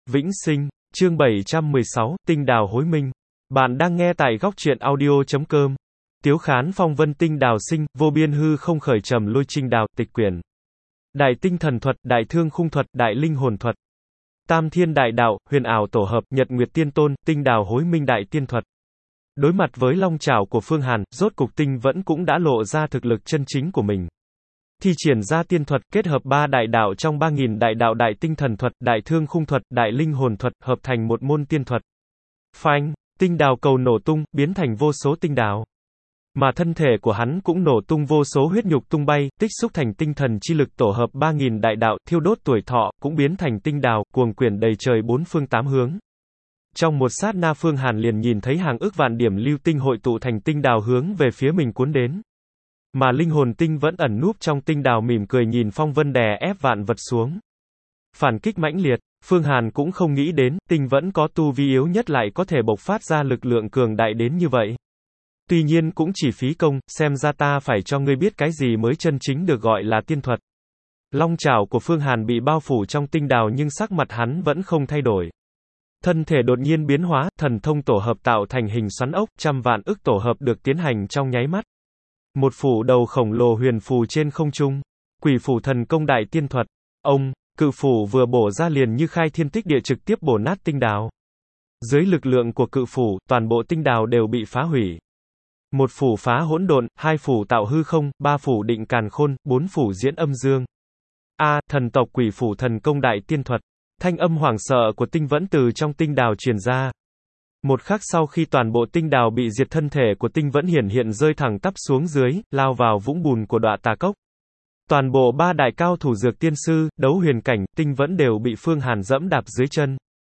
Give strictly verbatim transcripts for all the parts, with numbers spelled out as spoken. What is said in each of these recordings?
Vĩnh sinh, chương bảy trăm mười sáu, tinh đào hối minh. Bạn đang nghe tại góc truyện audio chấm com. Tiếu khán phong vân tinh đào sinh, vô biên hư không khởi trầm lôi trinh đào, tịch quyển. Đại tinh thần thuật, đại thương khung thuật, đại linh hồn thuật. Tam thiên đại đạo, huyền ảo tổ hợp, nhật nguyệt tiên tôn, tinh đào hối minh đại tiên thuật. Đối mặt với long trảo của Phương Hàn, rốt cục Tinh Vẫn cũng đã lộ ra thực lực chân chính của mình. Thi triển ra tiên thuật, kết hợp ba đại đạo trong ba nghìn đại đạo, đại tinh thần thuật, đại thương khung thuật, đại linh hồn thuật, hợp thành một môn tiên thuật. Phanh, tinh đào cầu nổ tung, biến thành vô số tinh đào. Mà thân thể của hắn cũng nổ tung, vô số huyết nhục tung bay, tích xúc thành tinh thần chi lực tổ hợp ba nghìn đại đạo, thiêu đốt tuổi thọ, cũng biến thành tinh đào, cuồng quyển đầy trời bốn phương tám hướng. Trong một sát na, Phương Hàn liền nhìn thấy hàng ức vạn điểm lưu tinh hội tụ thành tinh đào hướng về phía mình cuốn đến. Mà linh hồn tinh vẫn ẩn núp trong tinh đào mỉm cười nhìn phong vân đè ép vạn vật xuống. Phản kích mãnh liệt, Phương Hàn cũng không nghĩ đến, tinh vẫn có tu vi yếu nhất lại có thể bộc phát ra lực lượng cường đại đến như vậy. Tuy nhiên cũng chỉ phí công, xem ra ta phải cho ngươi biết cái gì mới chân chính được gọi là tiên thuật. Long trảo của Phương Hàn bị bao phủ trong tinh đào nhưng sắc mặt hắn vẫn không thay đổi. Thân thể đột nhiên biến hóa, thần thông tổ hợp tạo thành hình xoắn ốc, trăm vạn ức tổ hợp được tiến hành trong nháy mắt. Một phủ đầu khổng lồ huyền phù trên không trung. Quỷ phủ thần công đại tiên thuật. Ông, cự phủ vừa bổ ra liền như khai thiên tích địa trực tiếp bổ nát tinh đào. Dưới lực lượng của cự phủ, toàn bộ tinh đào đều bị phá hủy. Một phủ phá hỗn độn, hai phủ tạo hư không, ba phủ định càn khôn, bốn phủ diễn âm dương. A, thần tộc quỷ phủ thần công đại tiên thuật. Thanh âm hoảng sợ của Tinh Vẫn từ trong tinh đào truyền ra. Một khắc sau khi toàn bộ tinh đào bị diệt, thân thể của Tinh Vẫn hiển hiện rơi thẳng tắp xuống dưới, lao vào vũng bùn của Đọa Tà Cốc. Toàn bộ ba đại cao thủ dược tiên sư, đấu huyền cảnh, Tinh Vẫn đều bị Phương Hàn dẫm đạp dưới chân.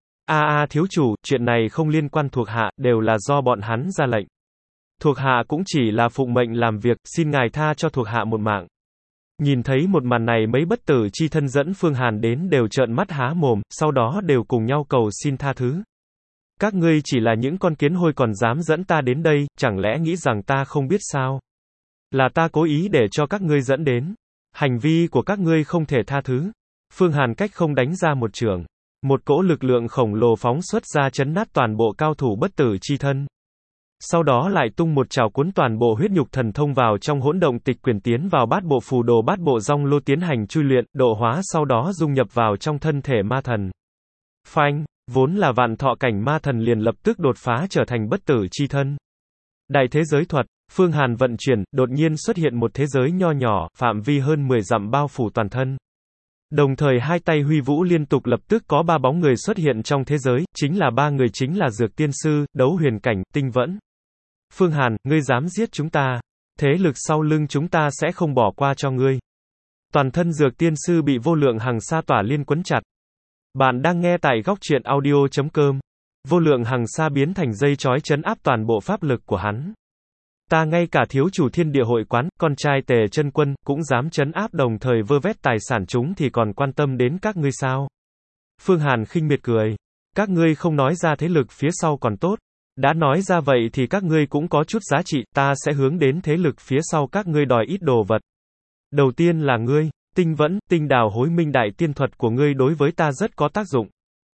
A a thiếu chủ, chuyện này không liên quan thuộc hạ, đều là do bọn hắn ra lệnh. Thuộc hạ cũng chỉ là phụng mệnh làm việc, xin ngài tha cho thuộc hạ một mạng. Nhìn thấy một màn này, mấy bất tử chi thân dẫn Phương Hàn đến đều trợn mắt há mồm, sau đó đều cùng nhau cầu xin tha thứ. Các ngươi chỉ là những con kiến hôi còn dám dẫn ta đến đây, chẳng lẽ nghĩ rằng ta không biết sao? Là ta cố ý để cho các ngươi dẫn đến. Hành vi của các ngươi không thể tha thứ. Phương Hàn cách không đánh ra một chưởng. Một cỗ lực lượng khổng lồ phóng xuất ra chấn nát toàn bộ cao thủ bất tử chi thân. Sau đó lại tung một trảo cuốn toàn bộ huyết nhục thần thông vào trong hỗn động tịch quyển, tiến vào bát bộ phù đồ, bát bộ rong lô tiến hành chui luyện, độ hóa, sau đó dung nhập vào trong thân thể ma thần. Phanh, vốn là vạn thọ cảnh ma thần liền lập tức đột phá trở thành bất tử chi thân. Đại thế giới thuật, Phương Hàn vận chuyển, đột nhiên xuất hiện một thế giới nho nhỏ, phạm vi hơn mười dặm bao phủ toàn thân. Đồng thời hai tay huy vũ liên tục, lập tức có ba bóng người xuất hiện trong thế giới, chính là ba người chính là dược tiên sư, đấu huyền cảnh, Tinh Vẫn. Phương Hàn, ngươi dám giết chúng ta, thế lực sau lưng chúng ta sẽ không bỏ qua cho ngươi. Toàn thân dược tiên sư bị vô lượng hằng sa tỏa liên quấn chặt. Bạn đang nghe tại góc truyện audio chấm com. Vô lượng hằng sa biến thành dây chói trấn áp toàn bộ pháp lực của hắn. Ta ngay cả thiếu chủ thiên địa hội quán, con trai Tề Chân Quân, cũng dám trấn áp, đồng thời vơ vét tài sản chúng thì còn quan tâm đến các ngươi sao? Phương Hàn khinh miệt cười. Các ngươi không nói ra thế lực phía sau còn tốt. Đã nói ra vậy thì các ngươi cũng có chút giá trị, ta sẽ hướng đến thế lực phía sau các ngươi đòi ít đồ vật. Đầu tiên là ngươi, Tinh Vẫn, tinh đào hối minh đại tiên thuật của ngươi đối với ta rất có tác dụng.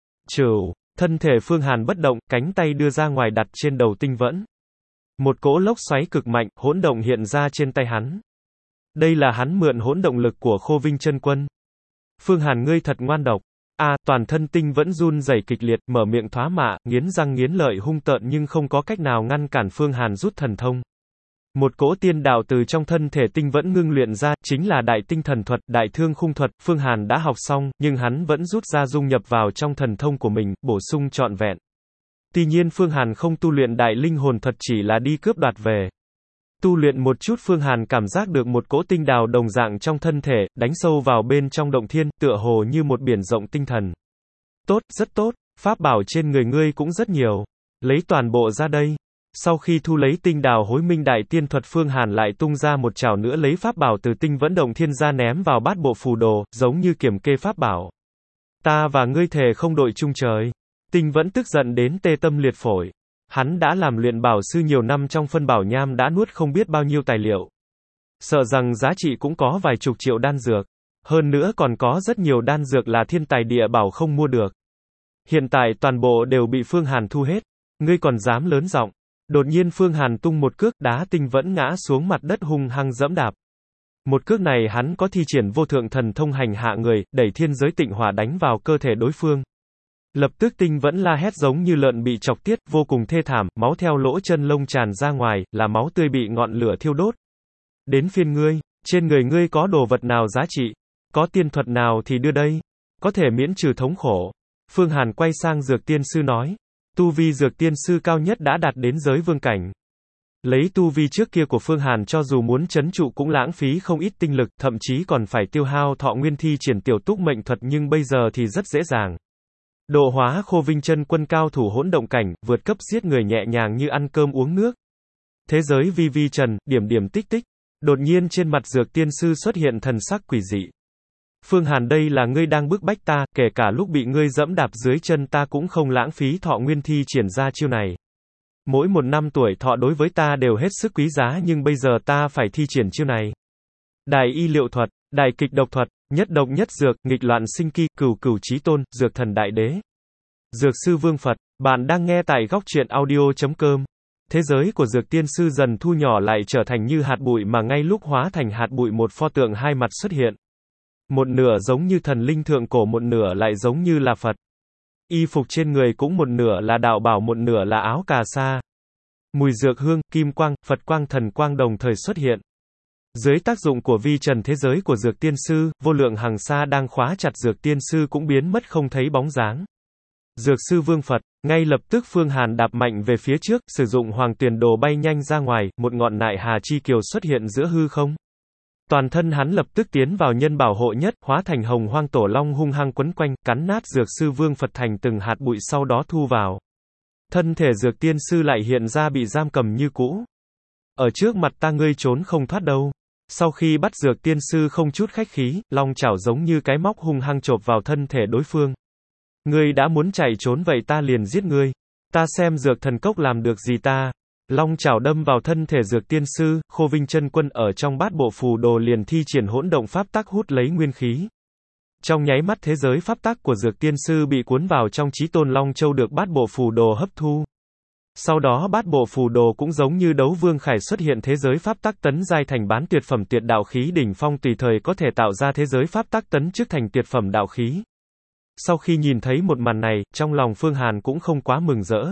Trừ, thân thể Phương Hàn bất động, cánh tay đưa ra ngoài đặt trên đầu Tinh Vẫn. Một cỗ lốc xoáy cực mạnh, hỗn động hiện ra trên tay hắn. Đây là hắn mượn hỗn động lực của Khô Vinh Chân Quân. Phương Hàn, ngươi thật ngoan độc. A, à, toàn thân Tinh Vẫn run rẩy kịch liệt, mở miệng thoá mạ, nghiến răng nghiến lợi hung tợn nhưng không có cách nào ngăn cản Phương Hàn rút thần thông. Một cỗ tiên đạo từ trong thân thể Tinh Vẫn ngưng luyện ra, chính là đại tinh thần thuật, đại thương khung thuật, Phương Hàn đã học xong, nhưng hắn vẫn rút ra dung nhập vào trong thần thông của mình, bổ sung trọn vẹn. Tuy nhiên Phương Hàn không tu luyện đại linh hồn thuật, chỉ là đi cướp đoạt về. Tu luyện một chút, Phương Hàn cảm giác được một cỗ tinh đào đồng dạng trong thân thể, đánh sâu vào bên trong động thiên, tựa hồ như một biển rộng tinh thần. Tốt, rất tốt, pháp bảo trên người ngươi cũng rất nhiều. Lấy toàn bộ ra đây. Sau khi thu lấy tinh đào hối minh đại tiên thuật, Phương Hàn lại tung ra một trảo nữa lấy pháp bảo từ Tinh Vẫn động thiên ra ném vào bát bộ phù đồ, giống như kiểm kê pháp bảo. Ta và ngươi thề không đội chung trời. Tinh Vẫn tức giận đến tê tâm liệt phổi. Hắn đã làm luyện bảo sư nhiều năm, trong phân bảo nham đã nuốt không biết bao nhiêu tài liệu. Sợ rằng giá trị cũng có vài chục triệu đan dược. Hơn nữa còn có rất nhiều đan dược là thiên tài địa bảo không mua được. Hiện tại toàn bộ đều bị Phương Hàn thu hết. Ngươi còn dám lớn giọng. Đột nhiên Phương Hàn tung một cước, đá tinh vẫn ngã xuống mặt đất hung hăng dẫm đạp. Một cước này hắn có thi triển vô thượng thần thông hành hạ người, đẩy thiên giới tịnh hỏa đánh vào cơ thể đối phương. Lập tức tinh vẫn la hét giống như lợn bị chọc tiết, vô cùng thê thảm, máu theo lỗ chân lông tràn ra ngoài, là máu tươi bị ngọn lửa thiêu đốt. Đến phiên ngươi, trên người ngươi có đồ vật nào giá trị? Có tiên thuật nào thì đưa đây? Có thể miễn trừ thống khổ. Phương Hàn quay sang Dược Tiên Sư nói. Tu vi Dược Tiên Sư cao nhất đã đạt đến giới vương cảnh. Lấy tu vi trước kia của Phương Hàn cho dù muốn trấn trụ cũng lãng phí không ít tinh lực, thậm chí còn phải tiêu hao thọ nguyên thi triển tiểu túc mệnh thuật, nhưng bây giờ thì rất dễ dàng. Độ hóa Khô Vinh chân quân cao thủ hỗn động cảnh, vượt cấp giết người nhẹ nhàng như ăn cơm uống nước. Thế giới vi vi trần, điểm điểm tích tích. Đột nhiên trên mặt Dược Tiên Sư xuất hiện thần sắc quỷ dị. Phương Hàn, đây là ngươi đang bức bách ta, kể cả lúc bị ngươi dẫm đạp dưới chân ta cũng không lãng phí thọ nguyên thi triển ra chiêu này. Mỗi một năm tuổi thọ đối với ta đều hết sức quý giá, nhưng bây giờ ta phải thi triển chiêu này. Đại y liệu thuật, đại kịch độc thuật, nhất độc nhất dược, nghịch loạn sinh kỳ, cửu cửu chí tôn, dược thần đại đế. Dược sư Vương Phật, bạn đang nghe tại góc truyện audio chấm com. Thế giới của Dược Tiên Sư dần thu nhỏ lại trở thành như hạt bụi, mà ngay lúc hóa thành hạt bụi một pho tượng hai mặt xuất hiện. Một nửa giống như thần linh thượng cổ, một nửa lại giống như là Phật. Y phục trên người cũng một nửa là đạo bảo, một nửa là áo cà sa. Mùi dược hương, kim quang, Phật quang, thần quang đồng thời xuất hiện. Dưới tác dụng của vi trần thế giới của Dược Tiên Sư, vô lượng hằng sa đang khóa chặt Dược Tiên Sư cũng biến mất không thấy bóng dáng. Dược sư Vương Phật, ngay lập tức Phương Hàn đạp mạnh về phía trước, sử dụng Hoàng Tuyền Đồ bay nhanh ra ngoài, một ngọn nại hà chi kiều xuất hiện giữa hư không. Toàn thân hắn lập tức tiến vào nhân bảo hộ nhất, hóa thành hồng hoang tổ long hung hăng quấn quanh, cắn nát Dược sư Vương Phật thành từng hạt bụi, sau đó thu vào. Thân thể Dược Tiên Sư lại hiện ra bị giam cầm như cũ. Ở trước mặt ta ngươi trốn không thoát đâu. Sau khi bắt Dược Tiên Sư không chút khách khí, long chảo giống như cái móc hung hăng chộp vào thân thể đối phương. Ngươi đã muốn chạy trốn vậy ta liền giết ngươi. Ta xem Dược thần cốc làm được gì ta. Long chảo đâm vào thân thể Dược Tiên Sư, Khô Vinh chân quân ở trong bát bộ phù đồ liền thi triển hỗn động pháp tắc hút lấy nguyên khí. Trong nháy mắt thế giới pháp tắc của Dược Tiên Sư bị cuốn vào trong Chí Tôn Long Châu được bát bộ phù đồ hấp thu. Sau đó bát bộ phù đồ cũng giống như đấu vương khải xuất hiện thế giới pháp tắc tấn giai thành bán tuyệt phẩm tuyệt đạo khí đỉnh phong, tùy thời có thể tạo ra thế giới pháp tắc tấn chức thành tuyệt phẩm đạo khí. Sau khi nhìn thấy một màn này, trong lòng Phương Hàn cũng không quá mừng rỡ.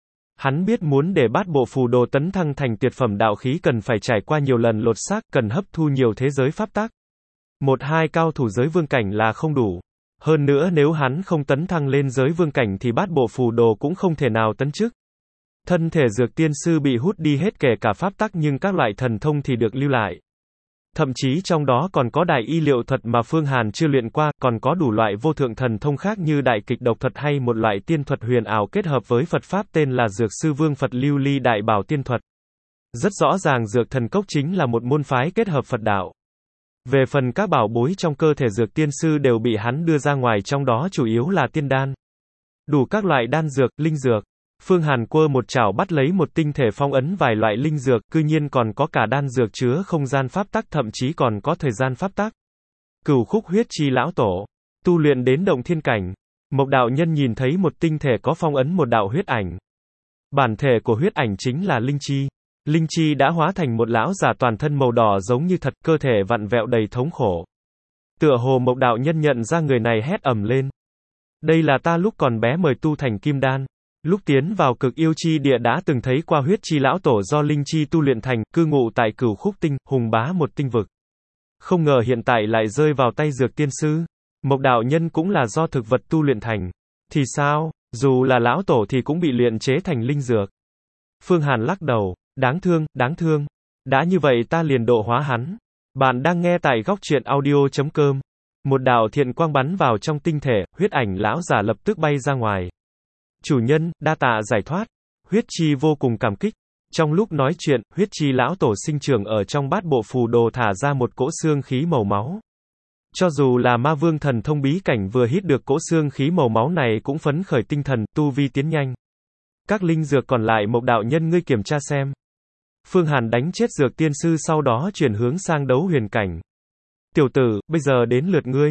Hắn biết muốn để bát bộ phù đồ tấn thăng thành tuyệt phẩm đạo khí cần phải trải qua nhiều lần lột xác, cần hấp thu nhiều thế giới pháp tắc. Một hai cao thủ giới vương cảnh là không đủ. Hơn nữa nếu hắn không tấn thăng lên giới vương cảnh thì bát bộ phù đồ cũng không thể nào tấn chức. Thân thể Dược Tiên Sư bị hút đi hết kể cả pháp tắc, nhưng các loại thần thông thì được lưu lại. Thậm chí trong đó còn có đại y liệu thuật mà Phương Hàn chưa luyện qua, còn có đủ loại vô thượng thần thông khác như đại kịch độc thuật hay một loại tiên thuật huyền ảo kết hợp với Phật Pháp tên là Dược sư Vương Phật Lưu Ly Đại Bảo Tiên Thuật. Rất rõ ràng Dược thần cốc chính là một môn phái kết hợp Phật đạo. Về phần các bảo bối trong cơ thể Dược Tiên Sư đều bị hắn đưa ra ngoài, trong đó chủ yếu là tiên đan. Đủ các loại đan dược, linh dược. Phương Hàn quơ một chảo bắt lấy một tinh thể phong ấn vài loại linh dược, cư nhiên còn có cả đan dược chứa không gian pháp tắc, thậm chí còn có thời gian pháp tắc. Cửu khúc huyết chi lão tổ, tu luyện đến động thiên cảnh. Mộc đạo nhân nhìn thấy một tinh thể có phong ấn một đạo huyết ảnh. Bản thể của huyết ảnh chính là linh chi. Linh chi đã hóa thành một lão già toàn thân màu đỏ giống như thật, cơ thể vặn vẹo đầy thống khổ. Tựa hồ Mộc đạo nhân nhận ra người này hét ầm lên. Đây là ta lúc còn bé mời tu thành kim đan. Lúc tiến vào cực yêu chi địa đã từng thấy qua huyết chi lão tổ do linh chi tu luyện thành, cư ngụ tại Cửu khúc tinh, hùng bá một tinh vực. Không ngờ hiện tại lại rơi vào tay Dược Tiên Sư. Mộc đạo nhân cũng là do thực vật tu luyện thành. Thì sao, dù là lão tổ thì cũng bị luyện chế thành linh dược. Phương Hàn lắc đầu, đáng thương, đáng thương. Đã như vậy ta liền độ hóa hắn. Bạn đang nghe tại góc truyện audio chấm com. Một đạo thiện quang bắn vào trong tinh thể, huyết ảnh lão giả lập tức bay ra ngoài. Chủ nhân, đa tạ giải thoát. Huyết chi vô cùng cảm kích. Trong lúc nói chuyện, huyết chi lão tổ sinh trưởng ở trong bát bộ phù đồ thả ra một cỗ xương khí màu máu. Cho dù là ma vương thần thông bí cảnh vừa hít được cỗ xương khí màu máu này cũng phấn khởi tinh thần, tu vi tiến nhanh. Các linh dược còn lại Mộc đạo nhân ngươi kiểm tra xem. Phương Hàn đánh chết Dược Tiên Sư sau đó chuyển hướng sang đấu huyền cảnh. Tiểu tử, bây giờ đến lượt ngươi.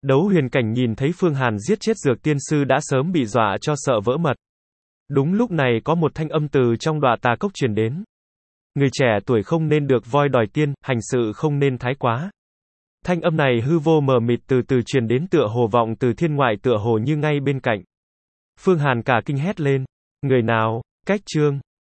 Đấu huyền cảnh nhìn thấy Phương Hàn giết chết dược tiên sư đã sớm bị dọa cho sợ vỡ mật. Đúng lúc này có một thanh âm từ trong đọa tà cốc truyền đến. Người trẻ tuổi không nên được voi đòi tiên, hành sự không nên thái quá. Thanh âm này hư vô mờ mịt từ từ truyền đến tựa hồ vọng từ thiên ngoại tựa hồ như ngay bên cạnh. Phương Hàn cả kinh hét lên. Người nào? Cách chương.